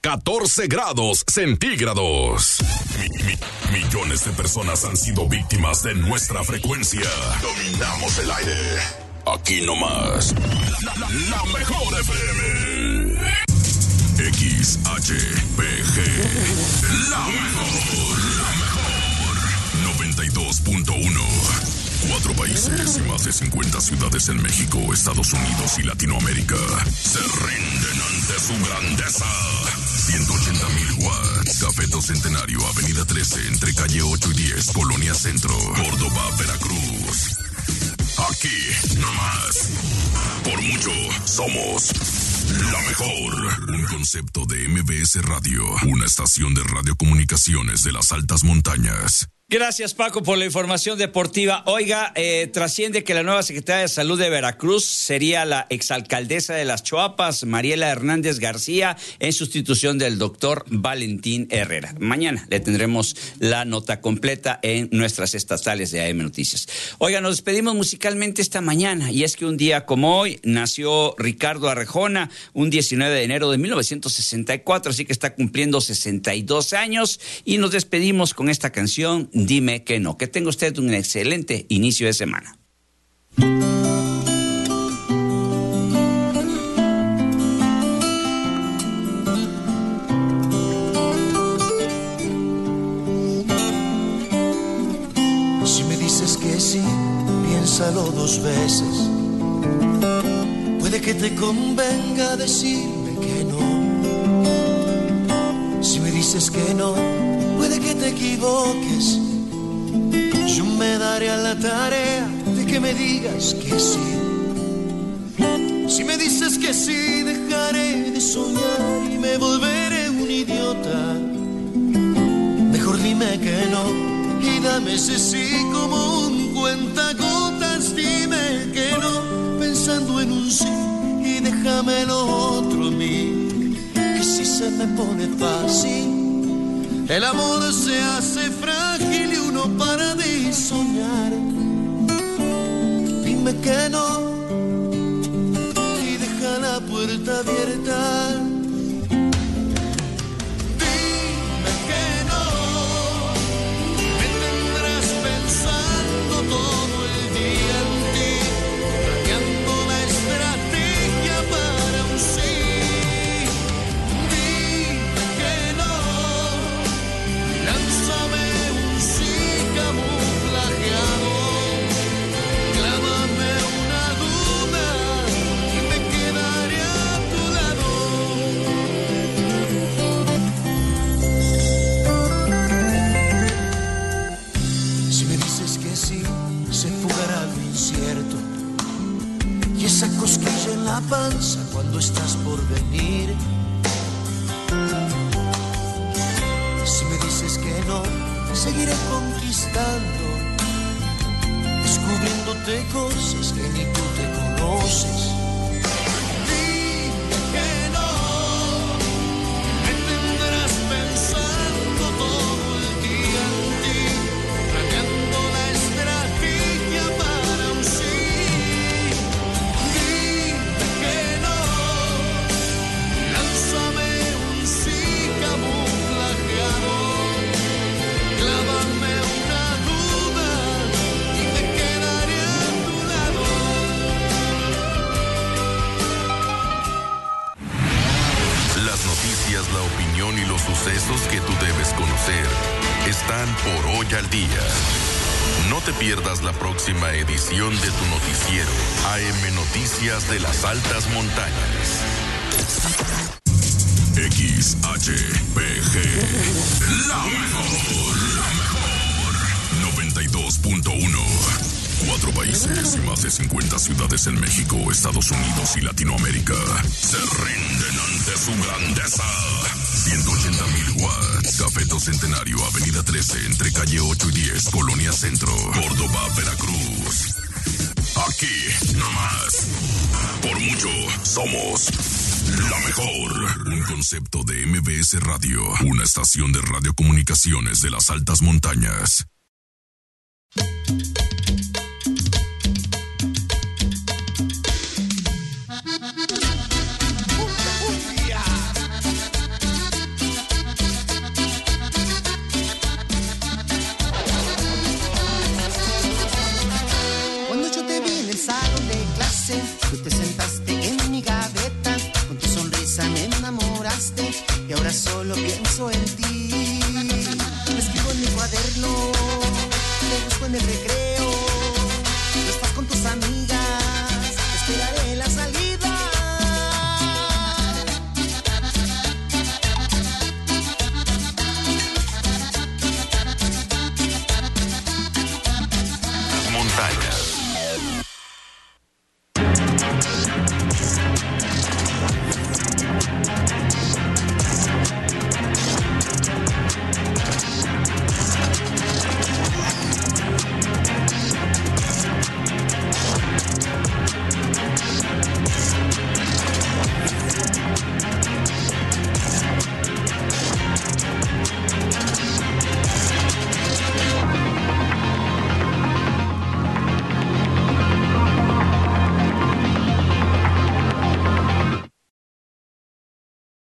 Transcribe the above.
14 grados centígrados. Millones de personas han sido víctimas de nuestra frecuencia. Dominamos el aire. Aquí nomás. La mejor FM. XHPG. La mejor. 92.1. 4 países y más de 50 ciudades en México, Estados Unidos y Latinoamérica se rinden ante su grandeza. 180,000 watts. Cafeto Centenario, Avenida 13, entre calle 8 y 10, Colonia Centro, Córdoba, Veracruz. Aquí, nomás. Por mucho, somos la mejor. Un concepto de MBS Radio, una estación de radiocomunicaciones de las altas montañas. Gracias, Paco, por la información deportiva. Oiga, trasciende que la nueva secretaria de Salud de Veracruz sería la exalcaldesa de Las Choapas, Mariela Hernández García, en sustitución del doctor Valentín Herrera. Mañana le tendremos la nota completa en nuestras estatales de AM Noticias. Oiga, nos despedimos musicalmente esta mañana, y es que un día como hoy nació Ricardo Arjona, un 19 de enero de 1964, así que está cumpliendo 62 años, y nos despedimos con esta canción, Dime que no. Que tenga usted un excelente inicio de semana. Si me dices que sí, piénsalo 2 veces. Puede que te convenga decirme que no. Si me dices que no, puede que te equivoques. Yo me daré a la tarea de que me digas que sí. Si me dices que sí, dejaré de soñar y me volveré un idiota. Mejor dime que no y dame ese sí como un cuentagotas. Dime que no, pensando en un sí, y déjame lo otro a mí. Que si se me pone fácil, el amor se hace frágil y uno para de soñar. Dime que no y deja la puerta abierta. Dime que no, me tendrás pensando todo el día en ti, planeando la estrategia para un sí. Dime que no, lánzame un sí camuflajeado, clávame una duda y me quedaré a tu lado. Si me dices que sí, se fugará lo incierto y esa cosquilla en la panza cuando estás por venir. Si me dices que no, seguiré conquistando, descubriéndote cosas que ni tú te conoces. Dime que no, me tendrás pensando todo el día en ti, planeando la estrategia para un sí. Dime que no, lánzame un sí camuflajeado, clávame una duda y me quedaré a tu lado. Las noticias, la opinión y los sucesos que tú debes conocer están por Hoy al Día. No te pierdas la próxima edición de tu noticiero AM Noticias de las Altas Montañas. XHPG, la mejor, 92.1. 4 países y más de 50 ciudades en México, Estados Unidos y Latinoamérica se rinden ante su grandeza. 180,000 watts. Cafeto Centenario, Avenida 13, entre calle 8 y 10, Colonia Centro, Córdoba, Veracruz. Aquí, nomás. Por mucho, somos la mejor. Un concepto de MBS Radio, una estación de radiocomunicaciones de las altas montañas. enamoraste y ahora solo pienso en ti. Lo escribo en mi cuaderno, lo busco en el recreo.